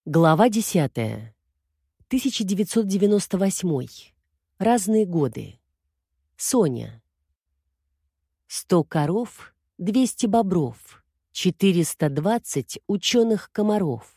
Глава 10. 1998. Разные годы. Соня. 100 коров, 200 бобров, 420 ученых-комаров.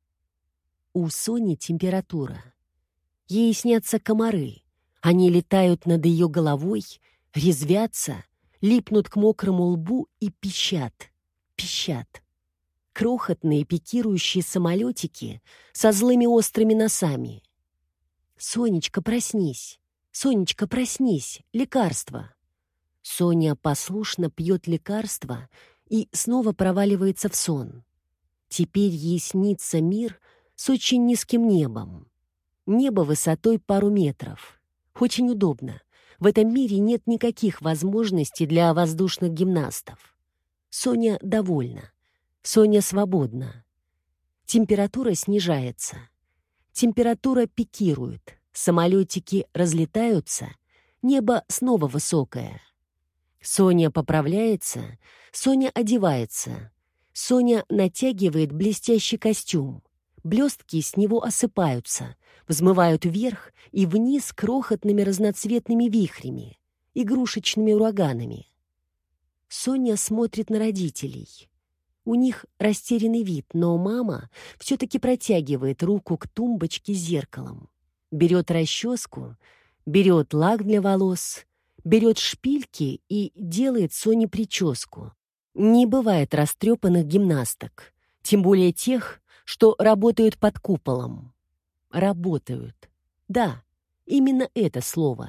У Сони температура. Ей снятся комары. Они летают над ее головой, резвятся, липнут к мокрому лбу и пищат, пищат. Крохотные пикирующие самолетики со злыми острыми носами. «Сонечка, проснись! Сонечка, проснись! Лекарство!» Соня послушно пьет лекарство и снова проваливается в сон. Теперь ей снится мир с очень низким небом. Небо высотой пару метров. Очень удобно. В этом мире нет никаких возможностей для воздушных гимнастов. Соня довольна. Соня свободна. Температура снижается. Температура пикирует. Самолетики разлетаются. Небо снова высокое. Соня поправляется. Соня одевается. Соня натягивает блестящий костюм. Блестки с него осыпаются, взмывают вверх и вниз крохотными разноцветными вихрями, игрушечными ураганами. Соня смотрит на родителей. У них растерянный вид, но мама все-таки протягивает руку к тумбочке с зеркалом. Берет расческу, берет лак для волос, берет шпильки и делает Соне прическу. Не бывает растрепанных гимнасток, тем более тех, что работают под куполом. Работают. Да, именно это слово.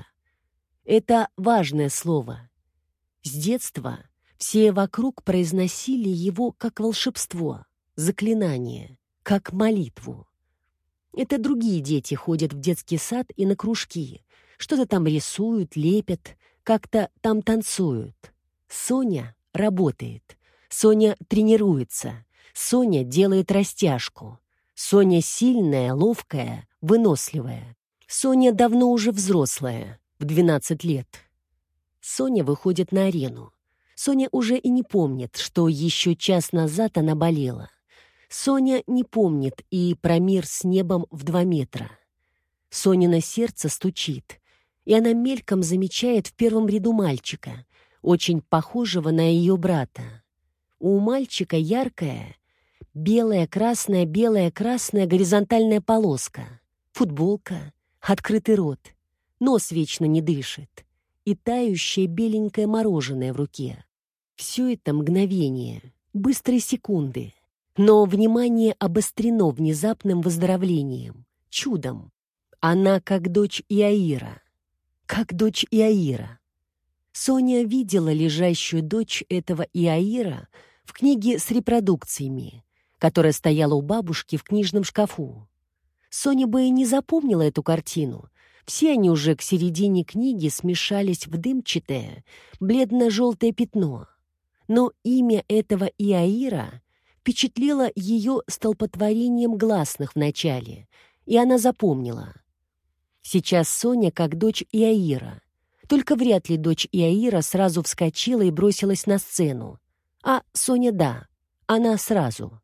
Это важное слово. С детства все вокруг произносили его как волшебство, заклинание, как молитву. Это другие дети ходят в детский сад и на кружки, что-то там рисуют, лепят, как-то там танцуют. Соня работает, Соня тренируется, Соня делает растяжку. Соня сильная, ловкая, выносливая. Соня давно уже взрослая, в 12 лет. Соня выходит на арену. Соня уже и не помнит, что еще час назад она болела. Соня не помнит и про мир с небом в 2 метра. Сонино сердце стучит, и она мельком замечает в первом ряду мальчика, очень похожего на ее брата. У мальчика яркая, белая-красная горизонтальная полоска, футболка, открытый рот, нос вечно не дышит и тающее беленькое мороженое в руке. Все это мгновение, быстрые секунды, но внимание обострено внезапным выздоровлением, чудом. Она как дочь Иаира. Как дочь Иаира. Соня видела лежащую дочь этого Иаира в книге с репродукциями, которая стояла у бабушки в книжном шкафу. Соня бы и не запомнила эту картину. Все они уже к середине книги смешались в дымчатое, бледно-желтое пятно. Но имя этого Иаира впечатлило ее столпотворением гласных в начале, и она запомнила. Сейчас Соня как дочь Иаира. Только вряд ли дочь Иаира сразу вскочила и бросилась на сцену. А Соня — да, она сразу.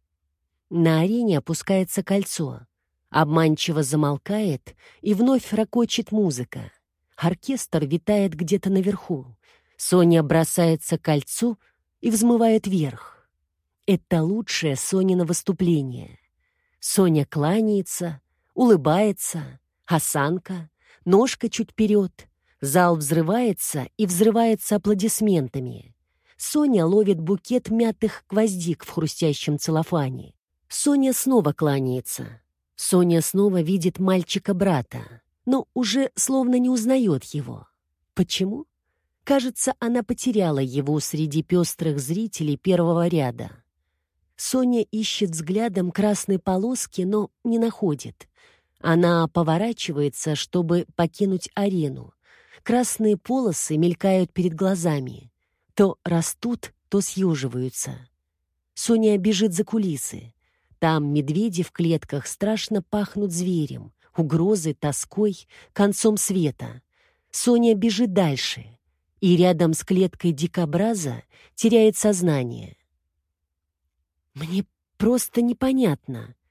На арене опускается кольцо. Обманчиво замолкает, и вновь ракочет музыка. Оркестр витает где-то наверху. Соня бросается к кольцу и взмывает вверх. Это лучшее Сонино выступление. Соня кланяется, улыбается, осанка, ножка чуть вперед. Зал взрывается и взрывается аплодисментами. Соня ловит букет мятых гвоздик в хрустящем целлофане. Соня снова кланяется. Соня снова видит мальчика-брата, но уже словно не узнает его. Почему? Кажется, она потеряла его среди пестрых зрителей первого ряда. Соня ищет взглядом красные полоски, но не находит. Она поворачивается, чтобы покинуть арену. Красные полосы мелькают перед глазами. То растут, то съеживаются. Соня бежит за кулисы. Там медведи в клетках страшно пахнут зверем, угрозой, тоской, концом света. Соня бежит дальше. И рядом с клеткой дикобраза теряет сознание. «Мне просто непонятно.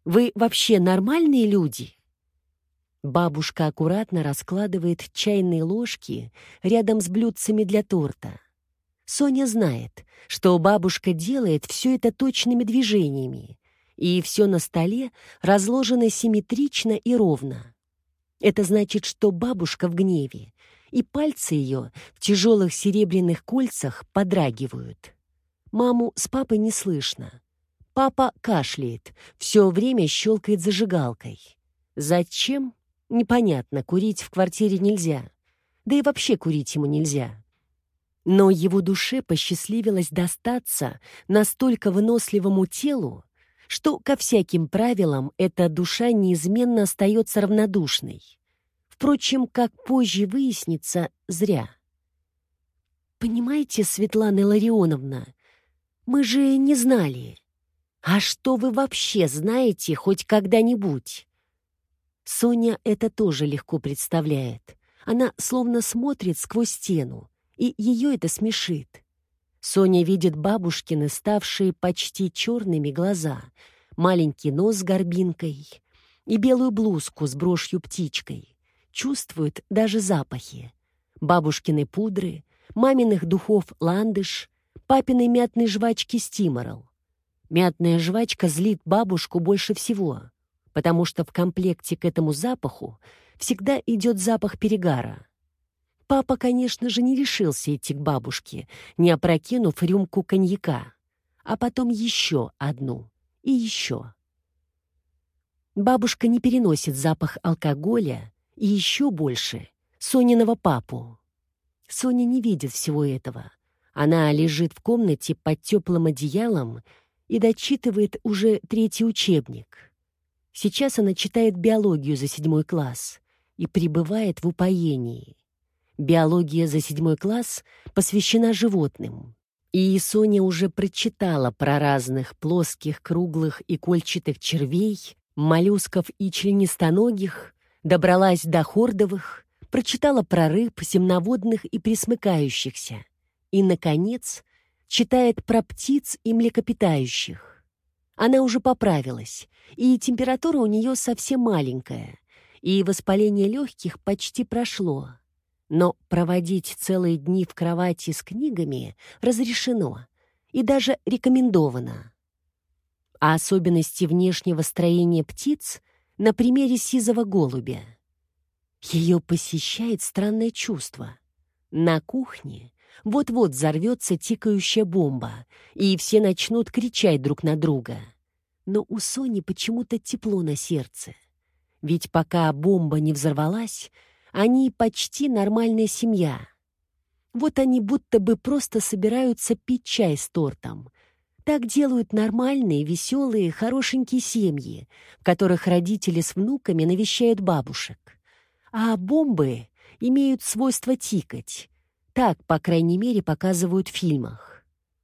Вы вообще нормальные люди?» Бабушка аккуратно раскладывает чайные ложки рядом с блюдцами для торта. Соня знает, что бабушка делает все это точными движениями, и все на столе разложено симметрично и ровно. Это значит, что бабушка в гневе, и пальцы ее в тяжелых серебряных кольцах подрагивают. Маму с папой не слышно. Папа кашляет, все время щелкает зажигалкой. Зачем? Непонятно, курить в квартире нельзя. Да и вообще курить ему нельзя. Но его душе посчастливилось достаться настолько выносливому телу, что ко всяким правилам эта душа неизменно остается равнодушной. Впрочем, как позже выяснится, зря. «Понимаете, Светлана Илларионовна, мы же не знали. А что вы вообще знаете хоть когда-нибудь?» Соня это тоже легко представляет. Она словно смотрит сквозь стену, и ее это смешит. Соня видит бабушкины, ставшие почти черными глаза, маленький нос с горбинкой и белую блузку с брошью-птичкой. Чувствует даже запахи. Бабушкины пудры, маминых духов «Ландыш», папиной мятной жвачки «Стиморал». Мятная жвачка злит бабушку больше всего, потому что в комплекте к этому запаху всегда идет запах перегара. Папа, конечно же, не решился идти к бабушке, не опрокинув рюмку коньяка, а потом еще одну и еще. Бабушка не переносит запах алкоголя и еще больше Сониного папу. Соня не видит всего этого. Она лежит в комнате под теплым одеялом и дочитывает уже 3-й учебник. Сейчас она читает биологию за 7 класс и пребывает в упоении. Биология за 7 класс посвящена животным. И Соня уже прочитала про разных плоских, круглых и кольчатых червей, моллюсков и членистоногих, добралась до хордовых, прочитала про рыб, земноводных и пресмыкающихся. И, наконец, читает про птиц и млекопитающих. Она уже поправилась, и температура у нее совсем маленькая, и воспаление легких почти прошло. Но проводить целые дни в кровати с книгами разрешено и даже рекомендовано. А особенности внешнего строения птиц на примере сизого голубя. Ее посещает странное чувство. На кухне вот-вот взорвется тикающая бомба, и все начнут кричать друг на друга. Но у Сони почему-то тепло на сердце. Ведь пока бомба не взорвалась, они почти нормальная семья. Вот они будто бы просто собираются пить чай с тортом. Так делают нормальные, веселые, хорошенькие семьи, в которых родители с внуками навещают бабушек. А бомбы имеют свойство тикать. Так, по крайней мере, показывают в фильмах.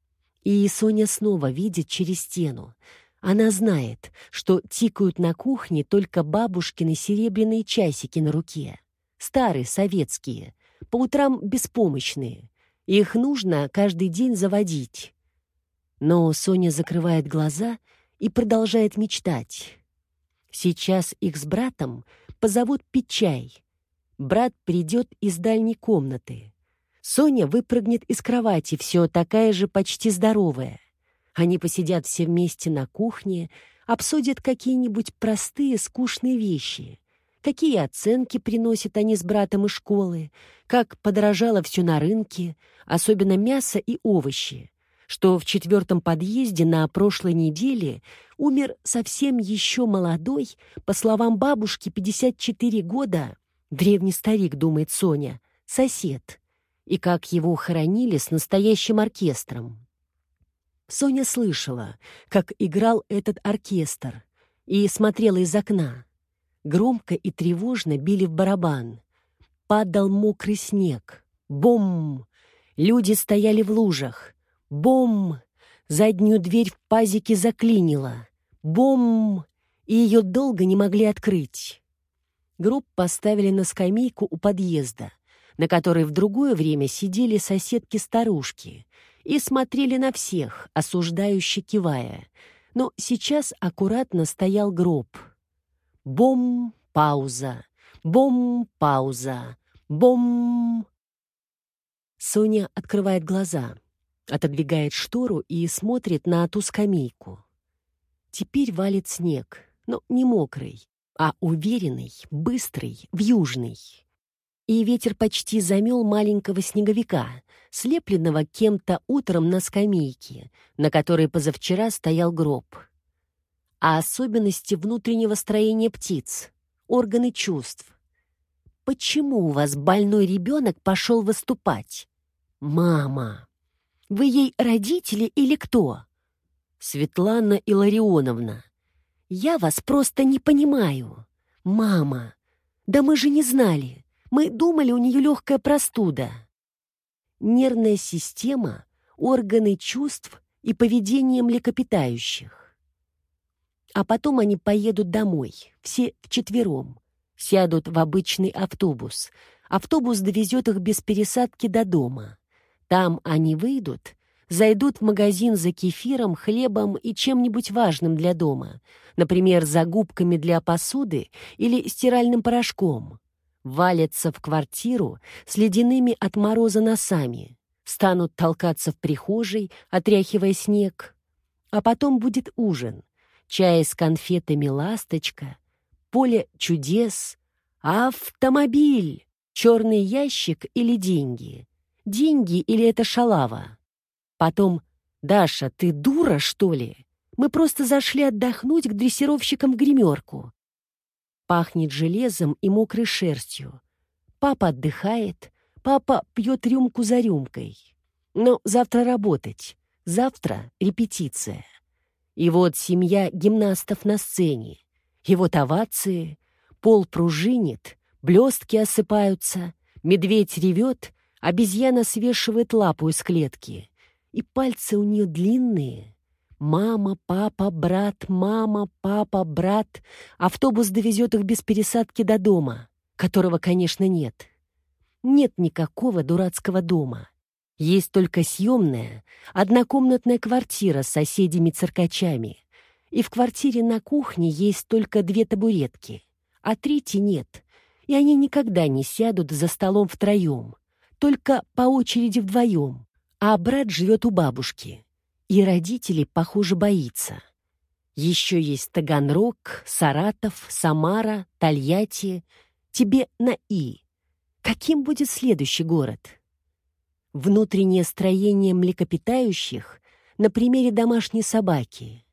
И Соня снова видит через стену. Она знает, что тикают на кухне только бабушкины серебряные часики на руке. Старые, советские, по утрам беспомощные. Их нужно каждый день заводить. Но Соня закрывает глаза и продолжает мечтать. Сейчас их с братом позовут пить чай. Брат придет из дальней комнаты. Соня выпрыгнет из кровати, все такая же почти здоровая. Они посидят все вместе на кухне, обсудят какие-нибудь простые, скучные вещи. Какие оценки приносят они с братом из школы, как подорожало все на рынке, особенно мясо и овощи, что в 4-м подъезде на прошлой неделе умер совсем еще молодой, по словам бабушки, 54 года, древний старик, думает Соня, сосед, и как его хоронили с настоящим оркестром. Соня слышала, как играл этот оркестр, и смотрела из окна. Громко и тревожно били в барабан. Падал мокрый снег. Бом! Люди стояли в лужах. Бом! Заднюю дверь в пазике заклинило. Бом! И ее долго не могли открыть. Гроб поставили на скамейку у подъезда, на которой в другое время сидели соседки-старушки и смотрели на всех, осуждающе кивая. но сейчас аккуратно стоял гроб. Бом, пауза, бом, пауза, бом. Соня открывает глаза, отодвигает штору и смотрит на ту скамейку. Теперь валит снег, но не мокрый, а уверенный, быстрый, вьюжный. И ветер почти замел маленького снеговика, слепленного кем-то утром на скамейке, на которой позавчера стоял гроб. А особенности внутреннего строения птиц, органы чувств. Почему у вас больной ребенок пошел выступать? Мама! Вы ей родители или кто? Светлана Илларионовна, я вас просто не понимаю. Мама! Да мы же не знали. Мы думали, у нее легкая простуда. Нервная система, органы чувств и поведение млекопитающих. А потом они поедут домой, все вчетвером. Сядут в обычный автобус. Автобус довезет их без пересадки до дома. Там они выйдут, зайдут в магазин за кефиром, хлебом и чем-нибудь важным для дома. Например, за губками для посуды или стиральным порошком. Валятся в квартиру с ледяными от мороза носами. Станут толкаться в прихожей, отряхивая снег. А потом будет ужин. Чай с конфетами «Ласточка», поле чудес, автомобиль, черный ящик или деньги. Деньги или это шалава. Потом: «Даша, ты дура, что ли? Мы просто зашли отдохнуть к дрессировщикам в гримерку». Пахнет железом и мокрой шерстью. Папа отдыхает, папа пьет рюмку за рюмкой. Но завтра работать, завтра репетиция. И вот семья гимнастов на сцене. И вот овации, пол пружинит, блестки осыпаются, медведь ревет, обезьяна свешивает лапу из клетки. И пальцы у нее длинные. Мама, папа, брат, мама, папа, брат. Автобус довезет их без пересадки до дома, которого, конечно, нет. Нет никакого дурацкого дома. Есть только съемная, однокомнатная квартира с соседями-циркачами. И в квартире на кухне есть только 2 табуретки, а третьей нет. И они никогда не сядут за столом втроем, только по очереди вдвоем. А брат живет у бабушки. И родителей, похоже, боится. Еще есть Таганрог, Саратов, Самара, Тольятти. Тебе на «и». Каким будет следующий город? Внутреннее строение млекопитающих на примере домашней собаки.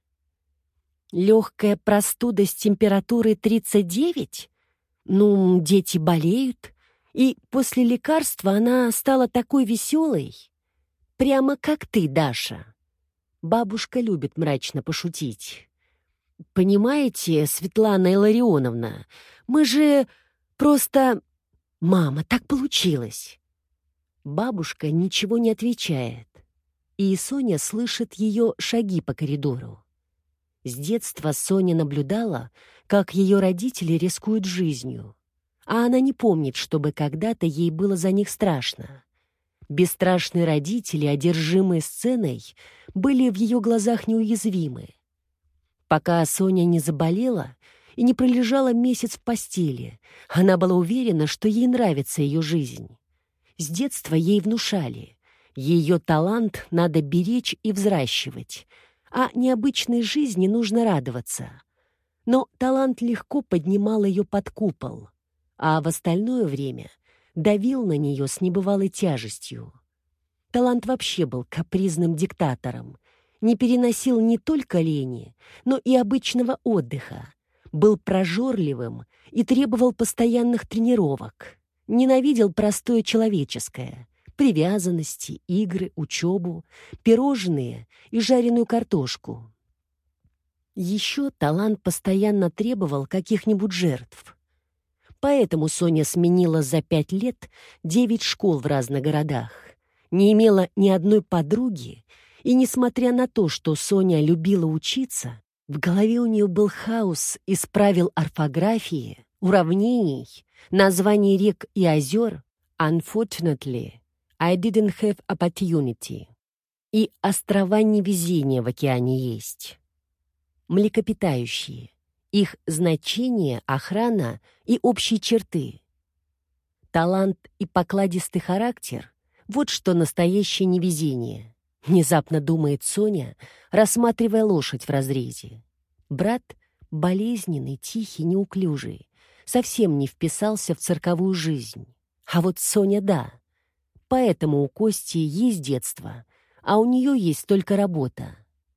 Легкая простуда с температурой 39? Ну, дети болеют. И после лекарства она стала такой веселой. Прямо как ты, Даша. Бабушка любит мрачно пошутить. Понимаете, Светлана Илларионовна, мы же просто... Мама, так получилось. Бабушка ничего не отвечает, и Соня слышит ее шаги по коридору. С детства Соня наблюдала, как ее родители рискуют жизнью, а она не помнит, чтобы когда-то ей было за них страшно. Бесстрашные родители, одержимые сценой, были в ее глазах неуязвимы. Пока Соня не заболела и не пролежала месяц в постели, она была уверена, что ей нравится ее жизнь. С детства ей внушали: ее талант надо беречь и взращивать, а необычной жизни нужно радоваться. Но талант легко поднимал ее под купол, а в остальное время давил на нее с небывалой тяжестью. Талант вообще был капризным диктатором, не переносил не только лени, но и обычного отдыха, был прожорливым и требовал постоянных тренировок, ненавидел простое человеческое — привязанности, игры, учебу, пирожные и жареную картошку. Еще талант постоянно требовал каких-нибудь жертв. Поэтому Соня сменила за 5 лет 9 школ в разных городах, не имела ни одной подруги, и, несмотря на то, что Соня любила учиться, в голове у нее был хаос из правил орфографии, уравнений, названий рек и озер. Unfortunately, I didn't have opportunity. И острова невезения в океане есть. Млекопитающие. Их значение, охрана и общие черты. Талант и покладистый характер — вот что настоящее невезение. Внезапно думает Соня, рассматривая лошадь в разрезе. Брат болезненный, тихий, неуклюжий, совсем не вписался в цирковую жизнь. А вот Соня — да. Поэтому у Кости есть детство, а у нее есть только работа.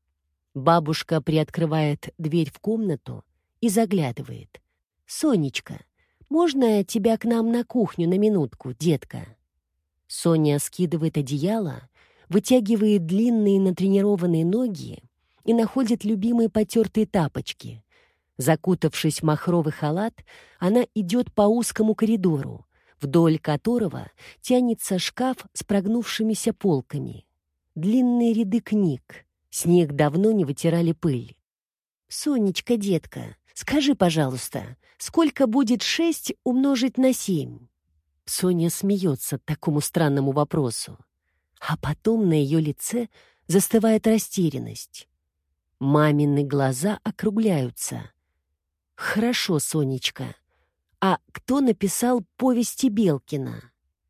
Бабушка приоткрывает дверь в комнату и заглядывает. «Сонечка, можно тебя к нам на кухню на минутку, детка?» Соня скидывает одеяло, вытягивает длинные натренированные ноги и находит любимые потертые тапочки. Закутавшись в махровый халат, она идет по узкому коридору, вдоль которого тянется шкаф с прогнувшимися полками. Длинные ряды книг. С них давно не вытирали пыль. «Сонечка, детка, скажи, пожалуйста, сколько будет 6 умножить на 7?» Соня смеется такому странному вопросу. А потом на ее лице застывает растерянность. Мамины глаза округляются. «Хорошо, Сонечка. А кто написал повести Белкина?»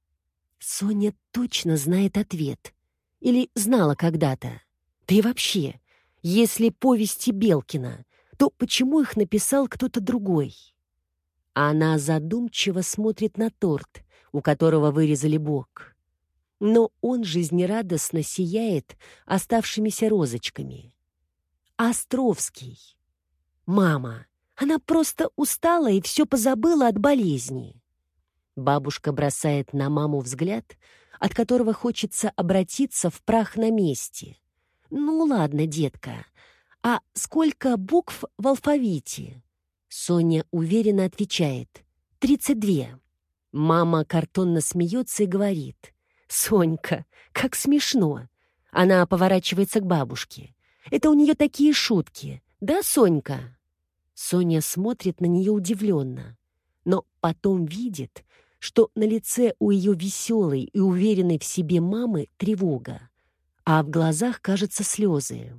Соня точно знает ответ. Или знала когда-то. Да и вообще, если повести Белкина, то почему их написал кто-то другой? Она задумчиво смотрит на торт, у которого вырезали бок. Но он жизнерадостно сияет оставшимися розочками. Островский. Мама, она просто устала и все позабыла от болезни. Бабушка бросает на маму взгляд, от которого хочется обратиться в прах на месте. «Ну ладно, детка, а сколько букв в алфавите?» Соня уверенно отвечает. 32. Мама картонно смеется и говорит. «Сонька, как смешно!» Она поворачивается к бабушке. «Это у нее такие шутки, да, Сонька?» Соня смотрит на нее удивленно, но потом видит, что на лице у ее веселой и уверенной в себе мамы тревога, а в глазах, кажется, слезы.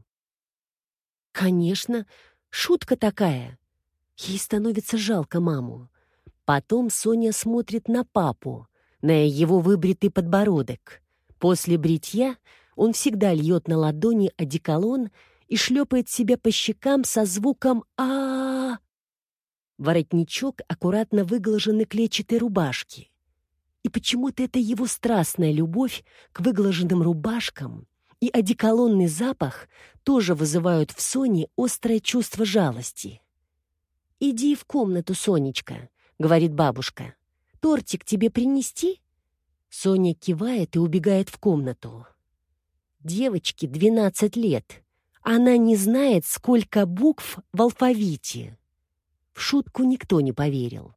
Конечно, шутка такая. Ей становится жалко маму. Потом Соня смотрит на папу, на его выбритый подбородок. После бритья он всегда льет на ладони одеколон и шлепает себя по щекам со звуком «а». Воротничок аккуратно выглаженной клетчатой рубашки. И почему-то это его страстная любовь к выглаженным рубашкам и одеколонный запах тоже вызывают в Соне острое чувство жалости. «Иди в комнату, Сонечка», — говорит бабушка. «Тортик тебе принести?» Соня кивает и убегает в комнату. Девочке 12 лет. Она не знает, сколько букв в алфавите. В шутку никто не поверил.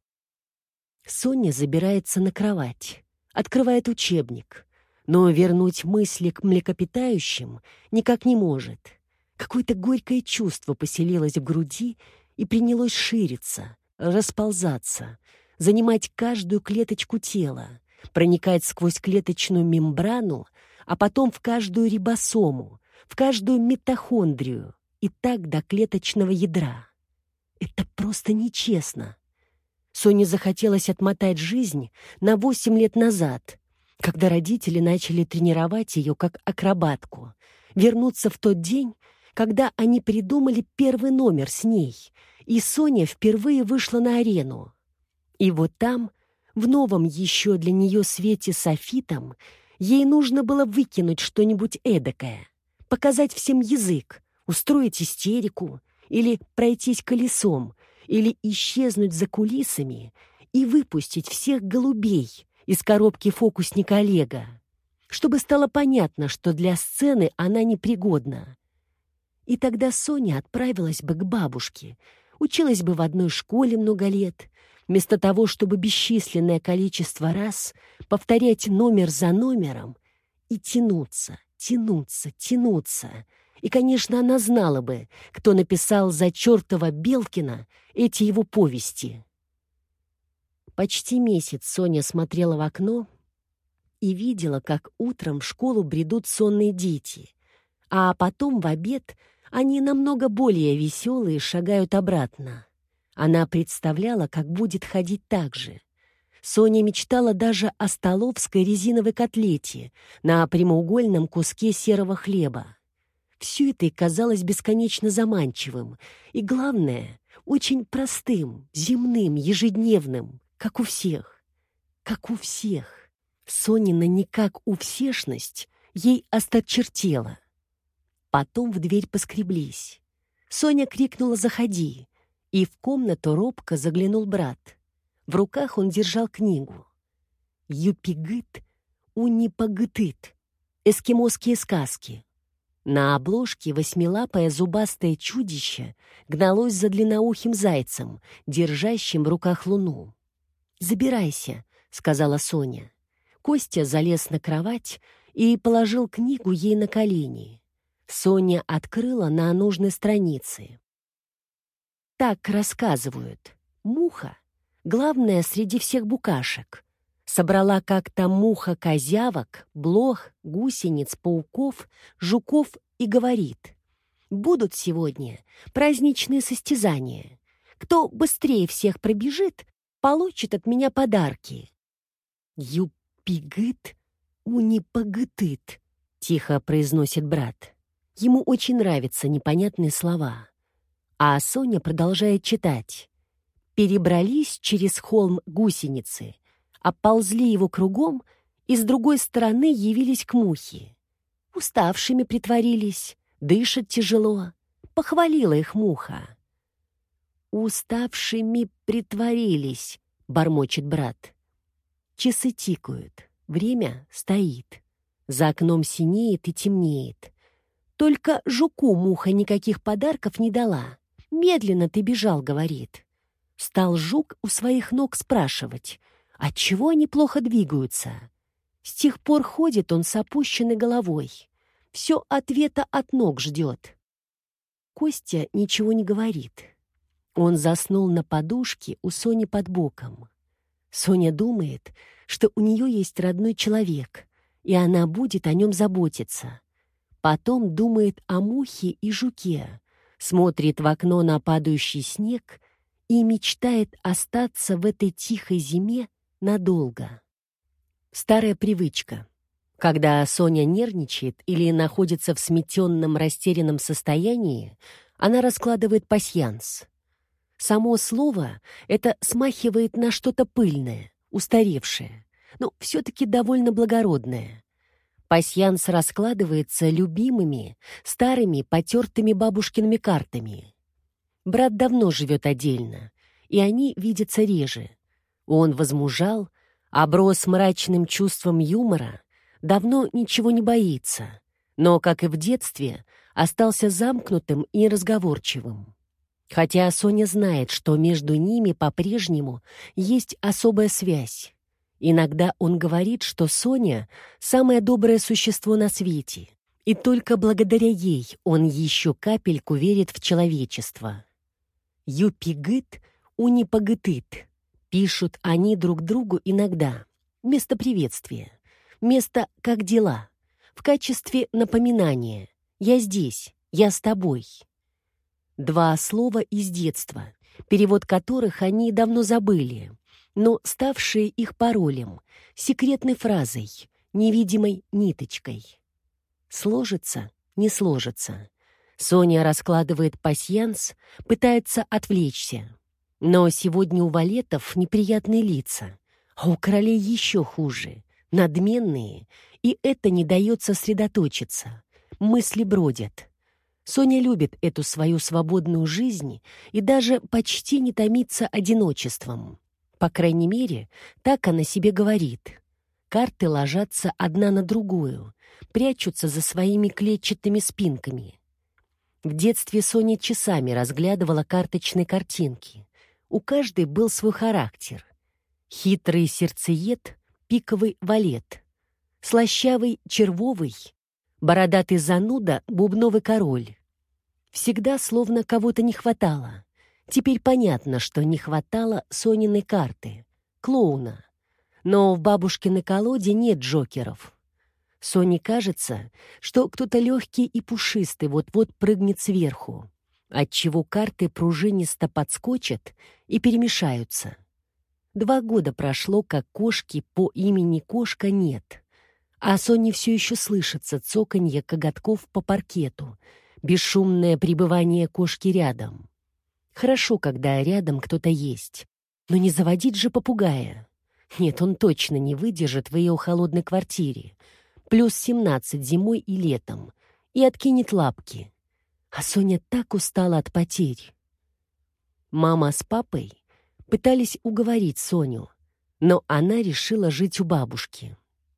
Соня забирается на кровать, открывает учебник, но вернуть мысли к млекопитающим никак не может. Какое-то горькое чувство поселилось в груди и принялось шириться, расползаться, занимать каждую клеточку тела, проникать сквозь клеточную мембрану, а потом в каждую рибосому, в каждую митохондрию и так до клеточного ядра. Это просто нечестно. Соне захотелось отмотать жизнь на 8 лет назад, когда родители начали тренировать ее как акробатку, вернуться в тот день, когда они придумали первый номер с ней, и Соня впервые вышла на арену. И вот там, в новом еще для нее свете софитом, ей нужно было выкинуть что-нибудь эдакое, показать всем язык, устроить истерику или пройтись колесом, или исчезнуть за кулисами и выпустить всех голубей из коробки фокусника Олега, чтобы стало понятно, что для сцены она непригодна. И тогда Соня отправилась бы к бабушке, училась бы в одной школе много лет, вместо того, чтобы бесчисленное количество раз повторять номер за номером и тянуться, тянуться, тянуться. И, конечно, она знала бы, кто написал за чертова Белкина эти его повести. Почти месяц Соня смотрела в окно и видела, как утром в школу бредут сонные дети, а потом в обед Они намного более веселые шагают обратно. Она представляла, как будет ходить так же. Соня мечтала даже о столовской резиновой котлете на прямоугольном куске серого хлеба. Все это ей казалось бесконечно заманчивым и, главное, очень простым, земным, ежедневным, как у всех. Как у всех. Сонина никак у всешность ей осточертела. Потом в дверь поскреблись. Соня крикнула «Заходи!» и в комнату робко заглянул брат. В руках он держал книгу. «Юпигыт унипагытыт. Эскимосские сказки». На обложке восьмилапое зубастое чудище гналось за длинноухим зайцем, держащим в руках луну. «Забирайся», — сказала Соня. Костя залез на кровать и положил книгу ей на колени. Соня открыла на нужной странице. Так рассказывают. Муха, главная среди всех букашек, собрала как-то муха козявок, блох, гусениц, пауков, жуков и говорит: «Будут сегодня праздничные состязания. Кто быстрее всех пробежит, получит от меня подарки». «Юпигыт унипагытыт», — тихо произносит брат. Ему очень нравятся непонятные слова. А Соня продолжает читать. «Перебрались через холм гусеницы, оползли его кругом и с другой стороны явились к мухе. Уставшими притворились, дышат тяжело. Похвалила их муха». «Уставшими притворились», — бормочет брат. Часы тикают, время стоит. За окном синеет и темнеет. Только жуку муха никаких подарков не дала. «Медленно ты бежал», — говорит. Стал жук у своих ног спрашивать, отчего они плохо двигаются. С тех пор ходит он с опущенной головой. Все ответа от ног ждет. Костя ничего не говорит. Он заснул на подушке у Сони под боком. Соня думает, что у нее есть родной человек, и она будет о нем заботиться. Потом думает о мухе и жуке, смотрит в окно на падающий снег и мечтает остаться в этой тихой зиме надолго. Старая привычка. Когда Соня нервничает или находится в сметенном, растерянном состоянии, она раскладывает пасьянс. Само слово это смахивает на что-то пыльное, устаревшее, но все-таки довольно благородное. Пасьянс раскладывается любимыми, старыми, потертыми бабушкиными картами. Брат давно живет отдельно, и они видятся реже. Он возмужал, оброс мрачным чувством юмора, давно ничего не боится, но, как и в детстве, остался замкнутым и разговорчивым. Хотя Соня знает, что между ними по-прежнему есть особая связь. Иногда он говорит, что Соня — самое доброе существо на свете, и только благодаря ей он еще капельку верит в человечество. «Юпигыт унипагытыт», — пишут они друг другу иногда, вместо приветствия, вместо «как дела», в качестве напоминания «я здесь, я с тобой». Два слова из детства, перевод которых они давно забыли, но ставшие их паролем, секретной фразой, невидимой ниточкой. Сложится, не сложится. Соня раскладывает пасьянс, пытается отвлечься. Но сегодня у валетов неприятные лица, а у королей еще хуже, надменные, и это не дает сосредоточиться. Мысли бродят. Соня любит эту свою свободную жизнь и даже почти не томится одиночеством. По крайней мере, так она себе говорит. Карты ложатся одна на другую, прячутся за своими клетчатыми спинками. В детстве Соня часами разглядывала карточные картинки. У каждой был свой характер. Хитрый сердцеед, пиковый валет. Слащавый червовый, бородатый зануда, бубновый король. Всегда словно кого-то не хватало. Теперь понятно, что не хватало Сониной карты, клоуна. Но в бабушкиной колоде нет джокеров. Соне кажется, что кто-то легкий и пушистый вот-вот прыгнет сверху, отчего карты пружинисто подскочат и перемешаются. 2 года прошло, как кошки по имени Кошка нет, а Соне все еще слышится цоканье коготков по паркету, бесшумное пребывание кошки рядом. Хорошо, когда рядом кто-то есть, но не заводить же попугая. Нет, он точно не выдержит в ее холодной квартире. Плюс 17 зимой и летом. И откинет лапки. А Соня так устала от потерь. Мама с папой пытались уговорить Соню, но она решила жить у бабушки.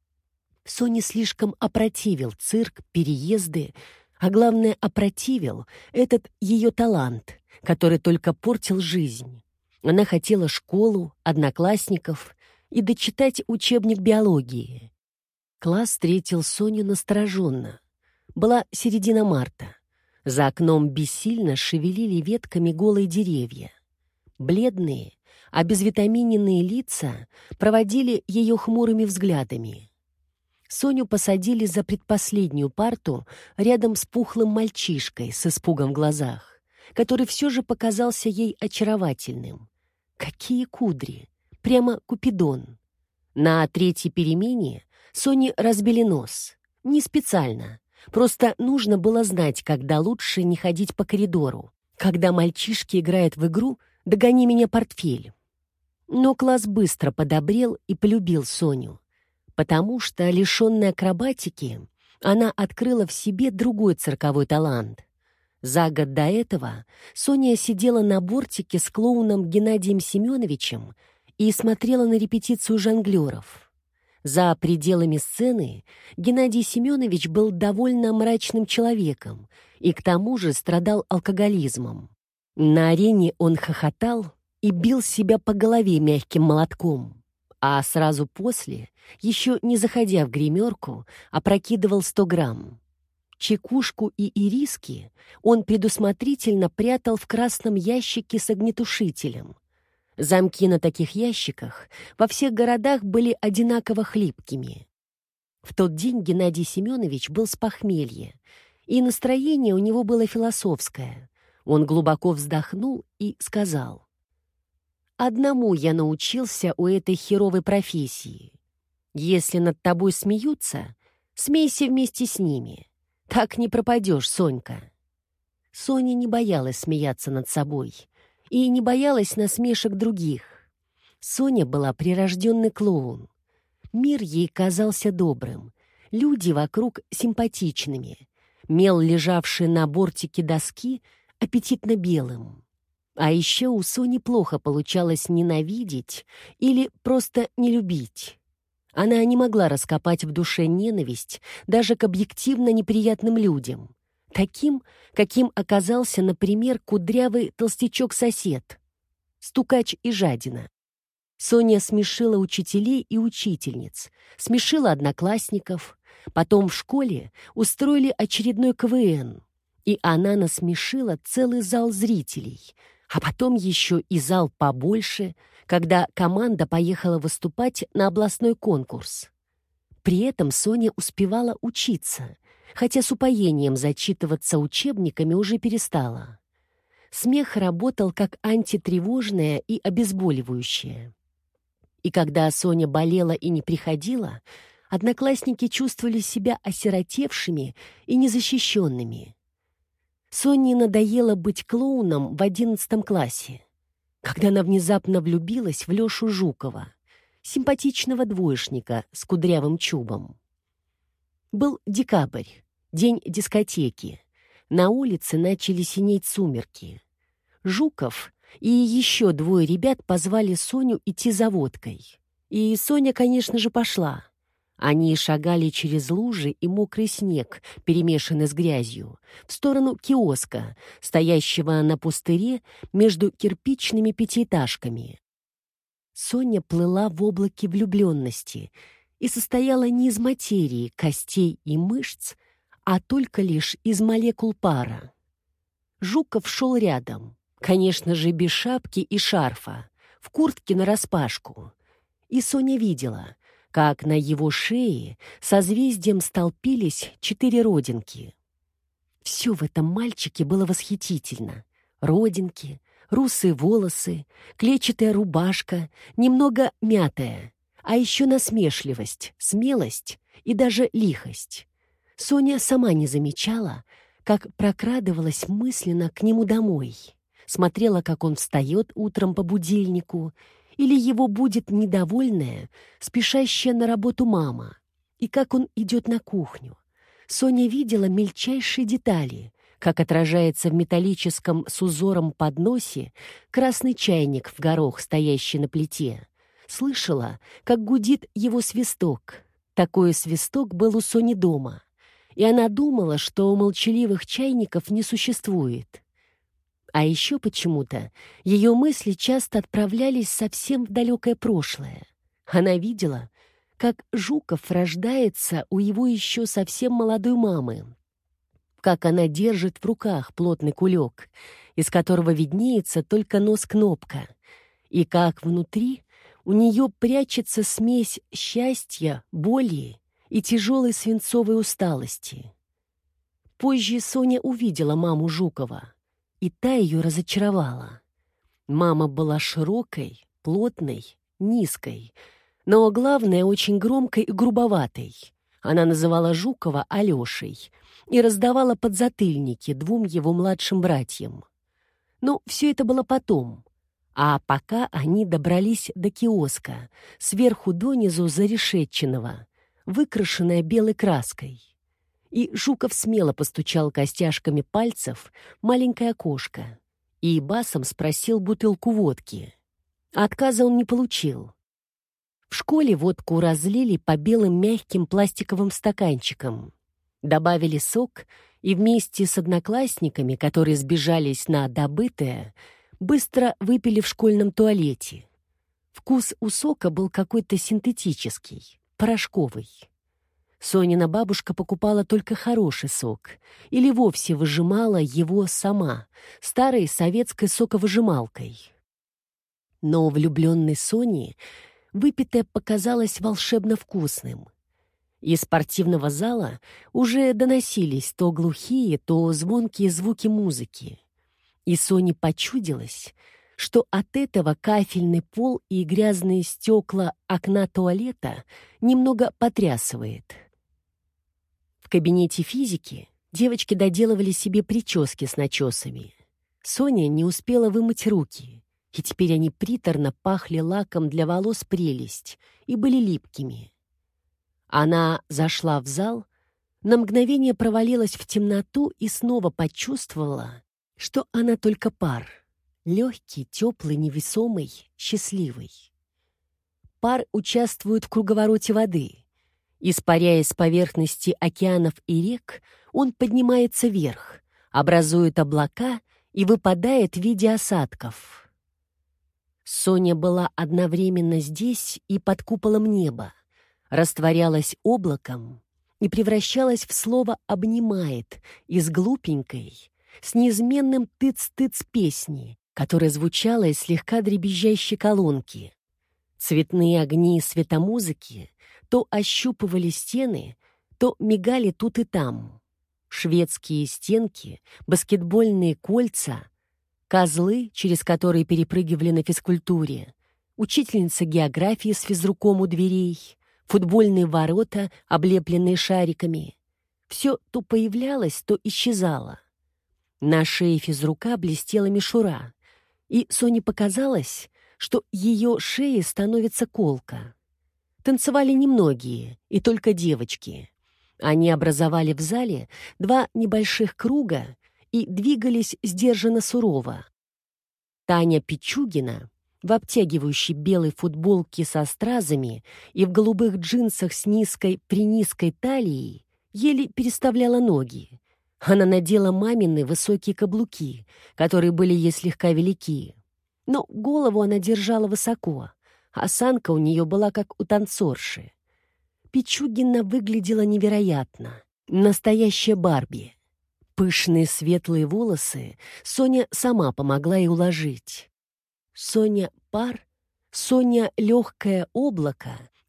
Соне слишком опротивил цирк, переезды, а главное, опротивил этот ее талант, который только портил жизнь. Она хотела школу, одноклассников и дочитать учебник биологии. Класс встретил Соню настороженно. Была середина марта. За окном бессильно шевелили ветками голые деревья. Бледные, обезвитаминенные лица проводили ее хмурыми взглядами. Соню посадили за предпоследнюю парту рядом с пухлым мальчишкой с испугом в глазах, который все же показался ей очаровательным. Какие кудри! Прямо Купидон. На 3-й перемене Соне разбили нос. Не специально. Просто нужно было знать, когда лучше не ходить по коридору. Когда мальчишки играют в игру «Догони меня, портфель». Но класс быстро подобрел и полюбил Соню, потому что, лишенная акробатики, она открыла в себе другой цирковой талант. За год до этого Соня сидела на бортике с клоуном Геннадием Семеновичем и смотрела на репетицию жонглеров. За пределами сцены Геннадий Семенович был довольно мрачным человеком и к тому же страдал алкоголизмом. На арене он хохотал и бил себя по голове мягким молотком, а сразу после, еще не заходя в гримерку, опрокидывал 100 грамм. Чекушку и ириски он предусмотрительно прятал в красном ящике с огнетушителем. Замки на таких ящиках во всех городах были одинаково хлипкими. В тот день Геннадий Семенович был с похмелья, и настроение у него было философское. Он глубоко вздохнул и сказал: «Одному я научился у этой херовой профессии. Если над тобой смеются, смейся вместе с ними. Так не пропадешь, Сонька». Соня не боялась смеяться над собой и не боялась насмешек других. Соня была прирожденный клоун. Мир ей казался добрым, люди вокруг симпатичными, мел, лежавший на бортике доски, аппетитно белым. А еще у Сони плохо получалось ненавидеть или просто не любить. Она не могла раскопать в душе ненависть даже к объективно неприятным людям, таким, каким оказался, например, кудрявый толстячок-сосед, стукач и жадина. Соня смешила учителей и учительниц, смешила одноклассников, потом в школе устроили очередной КВН, и она насмешила целый зал зрителей, а потом еще и зал побольше, когда команда поехала выступать на областной конкурс. При этом Соня успевала учиться, хотя с упоением зачитываться учебниками уже перестала. Смех работал как антитревожное и обезболивающее. И когда Соня болела и не приходила, одноклассники чувствовали себя осиротевшими и незащищенными. Соне надоело быть клоуном в 11 классе, когда она внезапно влюбилась в Лешу Жукова, симпатичного двоечника с кудрявым чубом. Был декабрь, день дискотеки. На улице начали синеть сумерки. Жуков и еще 2 ребят позвали Соню идти за водкой. И Соня, конечно же, пошла. Они шагали через лужи и мокрый снег, перемешанный с грязью, в сторону киоска, стоящего на пустыре между кирпичными пятиэтажками. Соня плыла в облаке влюбленности и состояла не из материи, костей и мышц, а только лишь из молекул пара. Жуков шел рядом, конечно же, без шапки и шарфа, в куртке нараспашку. И Соня видела, как на его шее созвездием столпились 4 родинки. Все в этом мальчике было восхитительно. Родинки, русые волосы, клетчатая рубашка, немного мятая, а еще насмешливость, смелость и даже лихость. Соня сама не замечала, как прокрадывалась мысленно к нему домой, смотрела, как он встает утром по будильнику, или его будет недовольная, спешащая на работу мама, и как он идет на кухню. Соня видела мельчайшие детали, как отражается в металлическом с узором подносе красный чайник в горох, стоящий на плите. Слышала, как гудит его свисток. Такой свисток был у Сони дома, и она думала, что у молчаливых чайников не существует. А еще почему-то ее мысли часто отправлялись совсем в далекое прошлое. Она видела, как Жуков рождается у его еще совсем молодой мамы, как она держит в руках плотный кулек, из которого виднеется только нос-кнопка, и как внутри у нее прячется смесь счастья, боли и тяжелой свинцовой усталости. Позже Соня увидела маму Жукова, и та ее разочаровала. Мама была широкой, плотной, низкой, но, главное, очень громкой и грубоватой. Она называла Жукова Алешей и раздавала подзатыльники 2 его младшим братьям. Но все это было потом, а пока они добрались до киоска, сверху донизу зарешетченного, выкрашенное белой краской. И Жуков смело постучал костяшками пальцев в маленькое окошко и басом спросил бутылку водки. Отказа он не получил. В школе водку разлили по белым мягким пластиковым стаканчикам, добавили сок и вместе с одноклассниками, которые сбежались на добытое, быстро выпили в школьном туалете. Вкус у сока был какой-то синтетический, порошковый. Сонина бабушка покупала только хороший сок или вовсе выжимала его сама, старой советской соковыжималкой. Но влюбленной Соне выпитое показалось волшебно вкусным. Из спортивного зала уже доносились то глухие, то звонкие звуки музыки. И Соне почудилось, что от этого кафельный пол и грязные стекла окна туалета немного потрясывает. В кабинете физики девочки доделывали себе прически с начесами. Соня не успела вымыть руки, и теперь они приторно пахли лаком для волос «Прелесть» и были липкими. Она зашла в зал, на мгновение провалилась в темноту и снова почувствовала, что она только пар, легкий, теплый, невесомый, счастливый. Пар участвует в круговороте воды. Испаряясь с поверхности океанов и рек, он поднимается вверх, образует облака и выпадает в виде осадков. Соня была одновременно здесь и под куполом неба, растворялась облаком и превращалась в слово «обнимает» из глупенькой, с неизменным тыц-тыц песни, которая звучала из слегка дребезжащей колонки. Цветные огни светомузыки то ощупывали стены, то мигали тут и там. Шведские стенки, баскетбольные кольца, козлы, через которые перепрыгивали на физкультуре, учительница географии с физруком у дверей, футбольные ворота, облепленные шариками. Все то появлялось, то исчезало. На шее физрука блестела мишура, и Соне показалось, что ее шее становится колка. Танцевали немногие, и только девочки. Они образовали в зале 2 небольших круга и двигались сдержанно сурово. Таня Пичугина, в обтягивающей белой футболке со стразами и в голубых джинсах с низкой талией, еле переставляла ноги. Она надела мамины высокие каблуки, которые были ей слегка велики. Но голову она держала высоко, осанка у нее была как у танцорши. Пичугина выглядела невероятно. Настоящая Барби. Пышные светлые волосы Соня сама помогла ей уложить. Соня — пар, Соня — легкое облако,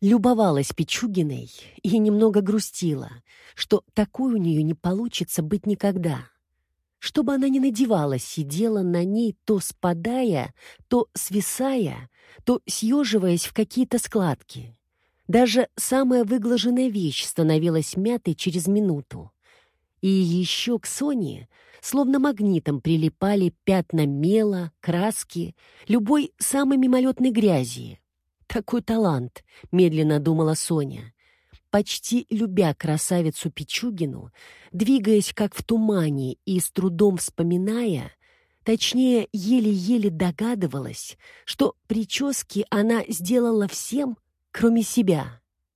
Любовалась Пичугиной и немного грустила, что такой у нее не получится быть никогда. Что бы она ни надевала, сидела на ней то спадая, то свисая, то съеживаясь в какие-то складки. Даже самая выглаженная вещь становилась мятой через минуту. И еще к Соне словно магнитом прилипали пятна мела, краски, любой самой мимолетной грязи. «Такой талант», — медленно думала Соня. Почти любя красавицу Пичугину, двигаясь как в тумане и с трудом вспоминая, точнее, еле-еле догадывалась, что прически она сделала всем, кроме себя.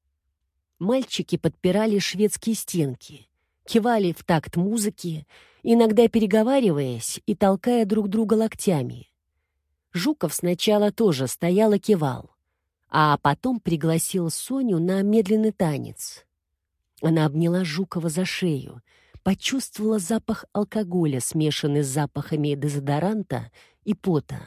Мальчики подпирали шведские стенки, кивали в такт музыки, иногда переговариваясь и толкая друг друга локтями. Жуков сначала тоже стоял и кивал, а потом пригласил Соню на медленный танец. Она обняла Жукова за шею, почувствовала запах алкоголя, смешанный с запахами дезодоранта и пота.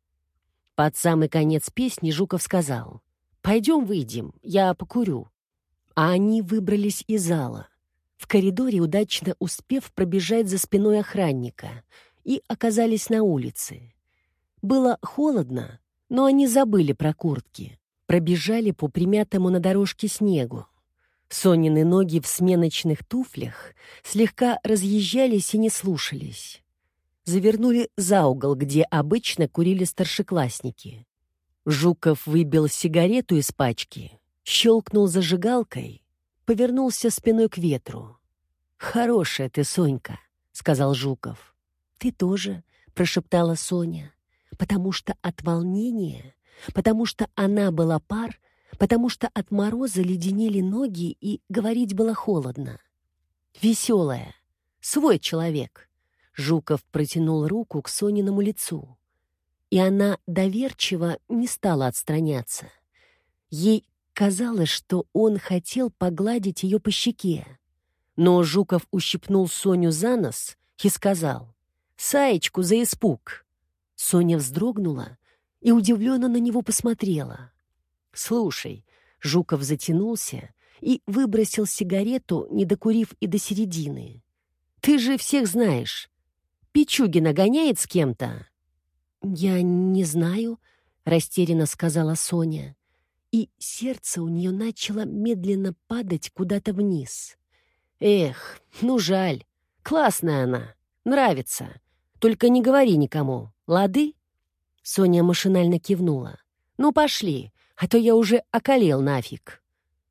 Под самый конец песни Жуков сказал: «Пойдем выйдем, я покурю». А они выбрались из зала, в коридоре удачно успев пробежать за спиной охранника, и оказались на улице. Было холодно, но они забыли про куртки. Пробежали по примятому на дорожке снегу. Сонины ноги в сменочных туфлях слегка разъезжались и не слушались. Завернули за угол, где обычно курили старшеклассники. Жуков выбил сигарету из пачки, щелкнул зажигалкой, повернулся спиной к ветру. «Хорошая ты, Сонька», — сказал Жуков. «Ты тоже», — прошептала Соня, потому что от волнения, потому что она была пар, потому что от мороза леденели ноги и говорить было холодно. «Веселая, свой человек», — Жуков протянул руку к Сониному лицу. И она доверчиво не стала отстраняться. Ей казалось, что он хотел погладить ее по щеке. Но Жуков ущипнул Соню за нос и сказал: «Саечку за испуг». Соня вздрогнула и удивленно на него посмотрела. «Слушай», — Жуков затянулся и выбросил сигарету, не докурив и до середины. «Ты же всех знаешь. Пичугина гоняет с кем-то?» «Я не знаю», — растерянно сказала Соня. И сердце у нее начало медленно падать куда-то вниз. «Эх, ну жаль. Классная она. Нравится. Только не говори никому. Лады?» Соня машинально кивнула. «Ну, пошли, а то я уже околел нафиг».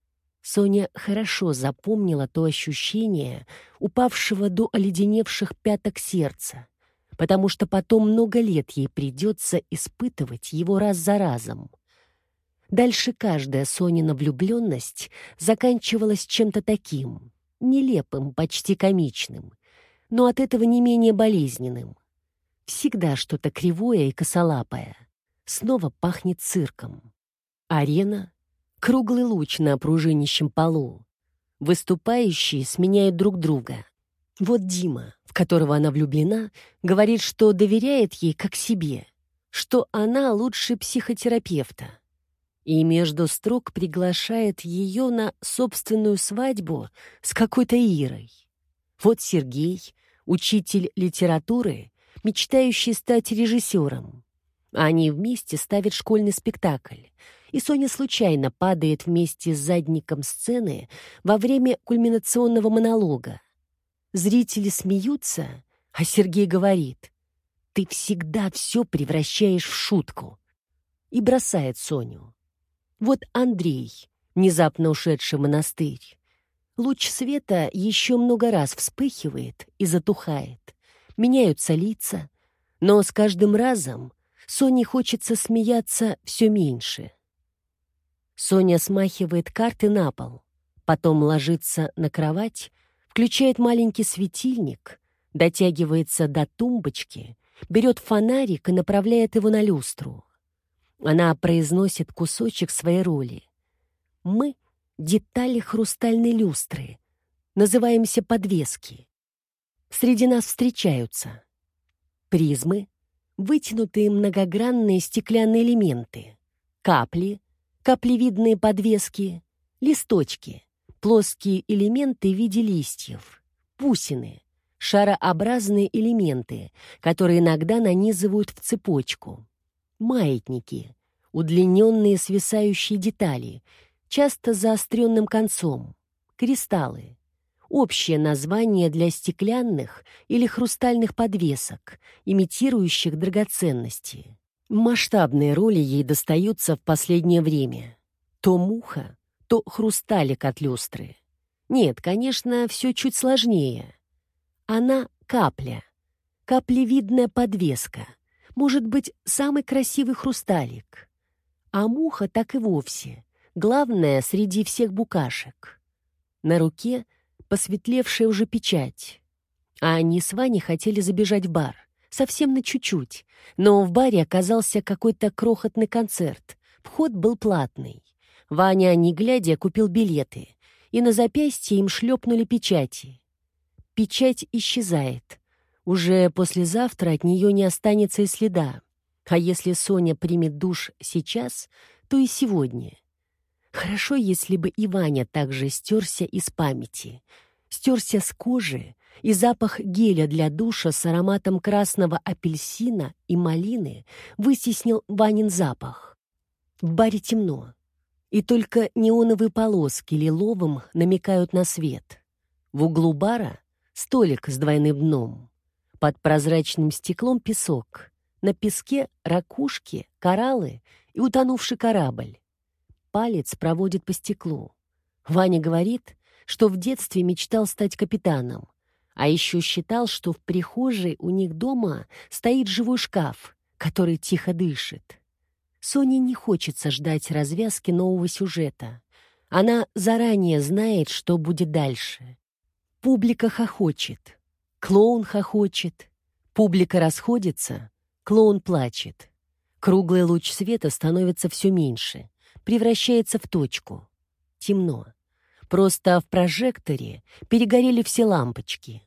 Соня хорошо запомнила то ощущение упавшего до оледеневших пяток сердца, потому что потом много лет ей придется испытывать его раз за разом. Дальше каждая Сонина влюбленность заканчивалась чем-то таким, нелепым, почти комичным, но от этого не менее болезненным. Всегда что-то кривое и косолапое. Снова пахнет цирком. Арена — круглый луч на пружинищем полу. Выступающие сменяют друг друга. Вот Дима, в которого она влюблена, говорит, что доверяет ей как себе, что она лучше психотерапевта. И между строк приглашает ее на собственную свадьбу с какой-то Ирой. Вот Сергей, учитель литературы, мечтающий стать режиссером. Они вместе ставят школьный спектакль, и Соня случайно падает вместе с задником сцены во время кульминационного монолога. Зрители смеются, а Сергей говорит: «Ты всегда все превращаешь в шутку», и бросает Соню. Вот Андрей, внезапно ушедший в монастырь. Луч света еще много раз вспыхивает и затухает. Меняются лица, но с каждым разом Соне хочется смеяться все меньше. Соня смахивает карты на пол, потом ложится на кровать, включает маленький светильник, дотягивается до тумбочки, берет фонарик и направляет его на люстру. Она произносит кусочек своей роли. Мы — детали хрустальной люстры, называемся подвески. Среди нас встречаются призмы, вытянутые многогранные стеклянные элементы, капли, каплевидные подвески, листочки, плоские элементы в виде листьев, бусины, шарообразные элементы, которые иногда нанизывают в цепочку, маятники, удлиненные свисающие детали, часто с заостренным концом, кристаллы. Общее название для стеклянных или хрустальных подвесок, имитирующих драгоценности. Масштабные роли ей достаются в последнее время. То муха, то хрусталик от люстры. Нет, конечно, все чуть сложнее. Она капля, каплевидная подвеска, может быть, самый красивый хрусталик. А муха так и вовсе, главная среди всех букашек. На руке посветлевшая уже печать. А они с Ваней хотели забежать в бар. Совсем на чуть-чуть. Но в баре оказался какой-то крохотный концерт. Вход был платный. Ваня, не глядя, купил билеты. И на запястье им шлепнули печати. Печать исчезает. Уже послезавтра от нее не останется и следа. А если Соня примет душ сейчас, то и сегодня. Хорошо, если бы и Ваня также стерся из памяти. Стерся с кожи, и запах геля для душа с ароматом красного апельсина и малины вытеснил Ванин запах. В баре темно, и только неоновые полоски лиловым намекают на свет. В углу бара столик с двойным дном. Под прозрачным стеклом песок. На песке ракушки, кораллы и утонувший корабль. Палец проводит по стеклу. Ваня говорит, что в детстве мечтал стать капитаном, а еще считал, что в прихожей у них дома стоит живой шкаф, который тихо дышит. Соне не хочется ждать развязки нового сюжета. Она заранее знает, что будет дальше. Публика хохочет, клоун хохочет, публика расходится, клоун плачет. Круглый луч света становится все меньше, превращается в точку. Темно. Просто в прожекторе перегорели все лампочки.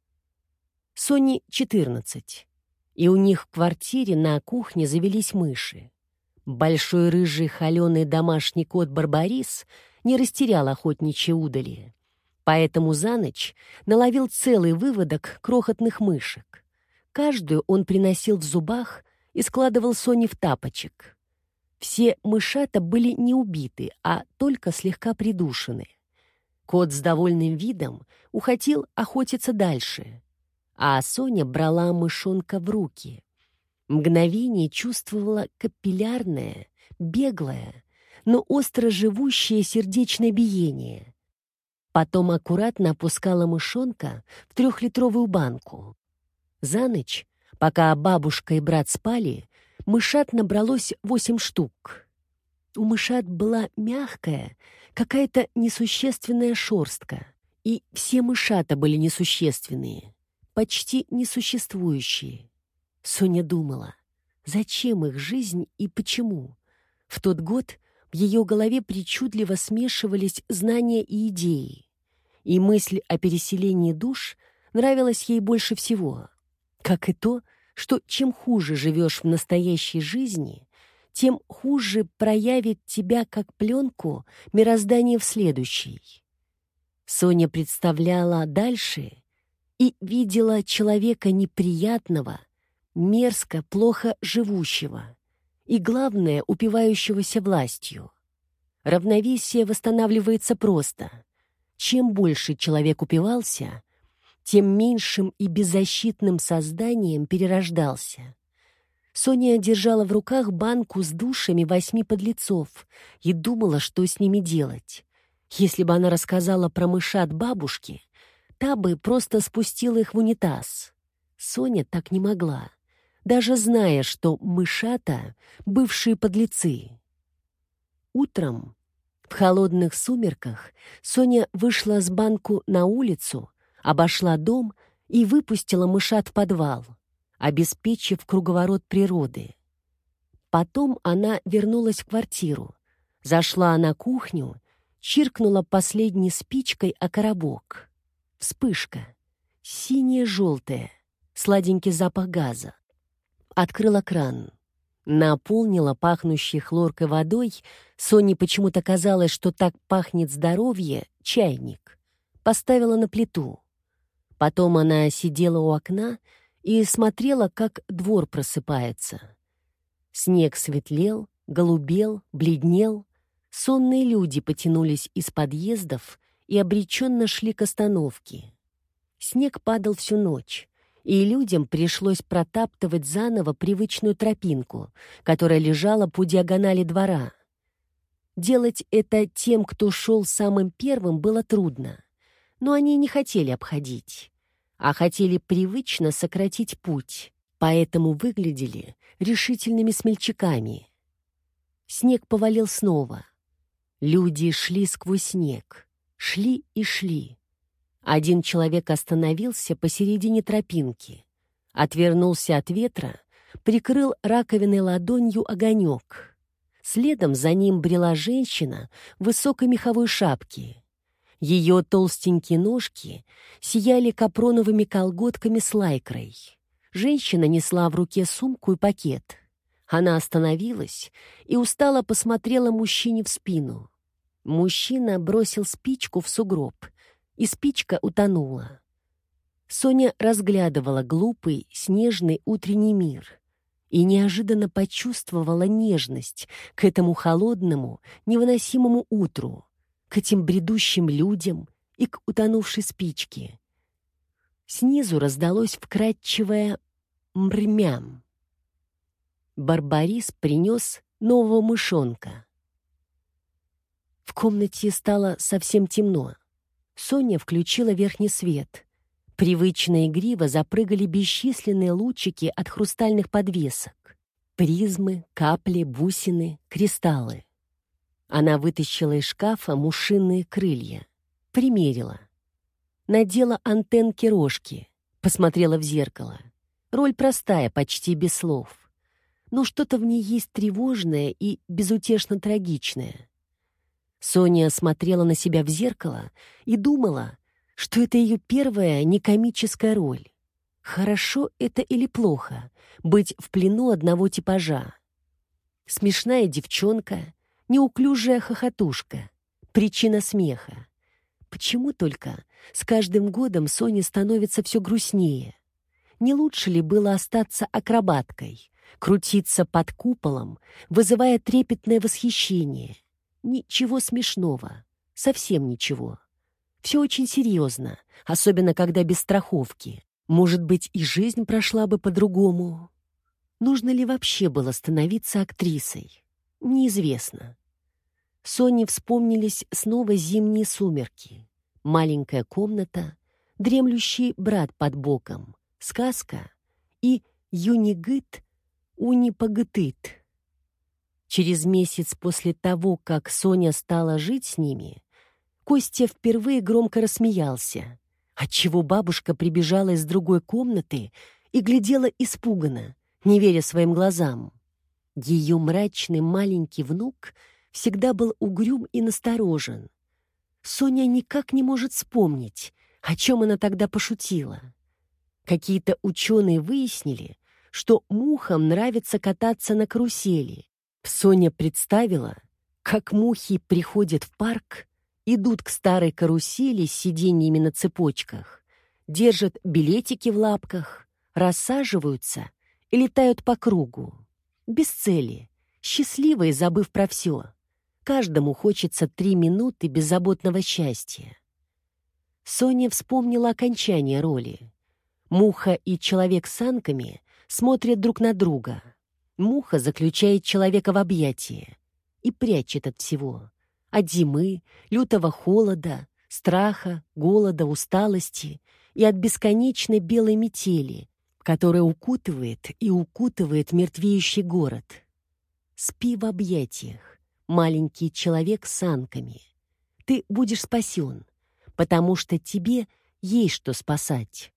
Соне 14, и у них в квартире на кухне завелись мыши. Большой рыжий холеный домашний кот Барбарис не растерял охотничьи удали, поэтому за ночь наловил целый выводок крохотных мышек. Каждую он приносил в зубах и складывал Соне в тапочек. Все мышата были не убиты, а только слегка придушены. Кот с довольным видом уходил охотиться дальше, а Соня брала мышонка в руки. Мгновение чувствовала капиллярное, беглое, но остро живущее сердечное биение. Потом аккуратно опускала мышонка в 3-литровую банку. За ночь, пока бабушка и брат спали, мышат набралось 8 штук. У мышат была мягкая, какая-то несущественная шерстка. И все мышата были несущественные, почти несуществующие. Соня думала, зачем их жизнь и почему. В тот год в ее голове причудливо смешивались знания и идеи. И мысль о переселении душ нравилась ей больше всего. Как и то, что чем хуже живешь в настоящей жизни, тем хуже проявит тебя как пленку мироздание в следующей. Соня представляла дальше и видела человека неприятного, мерзко, плохо живущего и, главное, упивающегося властью. Равновесие восстанавливается просто. Чем больше человек упивался, тем меньшим и беззащитным созданием перерождался. Соня держала в руках банку с душами 8 подлецов и думала, что с ними делать. Если бы она рассказала про мышат бабушке, та бы просто спустила их в унитаз. Соня так не могла, даже зная, что мышата — бывшие подлецы. Утром, в холодных сумерках, Соня вышла с банку на улицу, обошла дом и выпустила мышат в подвал, обеспечив круговорот природы. Потом она вернулась в квартиру, зашла на кухню, чиркнула последней спичкой о коробок. Вспышка. Синяя-желтая, сладенький запах газа. Открыла кран. Наполнила пахнущей хлоркой водой, Соне почему-то казалось, что так пахнет здоровье, чайник. Поставила на плиту. Потом она сидела у окна и смотрела, как двор просыпается. Снег светлел, голубел, бледнел. Сонные люди потянулись из подъездов и обреченно шли к остановке. Снег падал всю ночь, и людям пришлось протаптывать заново привычную тропинку, которая лежала по диагонали двора. Делать это тем, кто шел самым первым, было трудно, но они не хотели обходить, а хотели привычно сократить путь, поэтому выглядели решительными смельчаками. Снег повалил снова. Люди шли сквозь снег, шли и шли. Один человек остановился посередине тропинки, отвернулся от ветра, прикрыл раковиной ладонью огонек. Следом за ним брела женщина в высокой меховой шапке. Ее толстенькие ножки сияли капроновыми колготками с лайкрой. Женщина несла в руке сумку и пакет. Она остановилась и устало посмотрела мужчине в спину. Мужчина бросил спичку в сугроб, и спичка утонула. Соня разглядывала глупый, снежный утренний мир и неожиданно почувствовала нежность к этому холодному, невыносимому утру, к этим бредущим людям и к утонувшей спичке. Снизу раздалось вкрадчивое «мрмям». Барбарис принес нового мышонка. В комнате стало совсем темно. Соня включила верхний свет. Привычно игриво запрыгали бесчисленные лучики от хрустальных подвесок. Призмы, капли, бусины, кристаллы. Она вытащила из шкафа мушиные крылья. Примерила. Надела антенки-рожки. Посмотрела в зеркало. Роль простая, почти без слов. Но что-то в ней есть тревожное и безутешно трагичное. Соня смотрела на себя в зеркало и думала, что это ее первая некомическая роль. Хорошо это или плохо — быть в плену одного типажа? Смешная девчонка, неуклюжая хохотушка, причина смеха. Почему только с каждым годом Соне становится все грустнее? Не лучше ли было остаться акробаткой, крутиться под куполом, вызывая трепетное восхищение? Ничего смешного, совсем ничего. Все очень серьезно, особенно когда без страховки. Может быть, и жизнь прошла бы по-другому. Нужно ли вообще было становиться актрисой? Неизвестно. Соне вспомнились снова зимние сумерки. Маленькая комната, дремлющий брат под боком, сказка и юнигыт унипогытыт. Через месяц после того, как Соня стала жить с ними, Костя впервые громко рассмеялся, отчего бабушка прибежала из другой комнаты и глядела испуганно, не веря своим глазам. Ее мрачный маленький внук всегда был угрюм и насторожен. Соня никак не может вспомнить, о чем она тогда пошутила. Какие-то ученые выяснили, что мухам нравится кататься на карусели. Соня представила, как мухи приходят в парк, идут к старой карусели с сиденьями на цепочках, держат билетики в лапках, рассаживаются и летают по кругу. Без цели, счастливые, забыв про все. Каждому хочется 3 минуты беззаботного счастья. Соня вспомнила окончание роли. Муха и человек с санками смотрят друг на друга. Муха заключает человека в объятия и прячет от всего. От зимы, лютого холода, страха, голода, усталости и от бесконечной белой метели, которая укутывает и укутывает мертвеющий город. Спи в объятиях, маленький человек с санками. Ты будешь спасен, потому что тебе есть что спасать.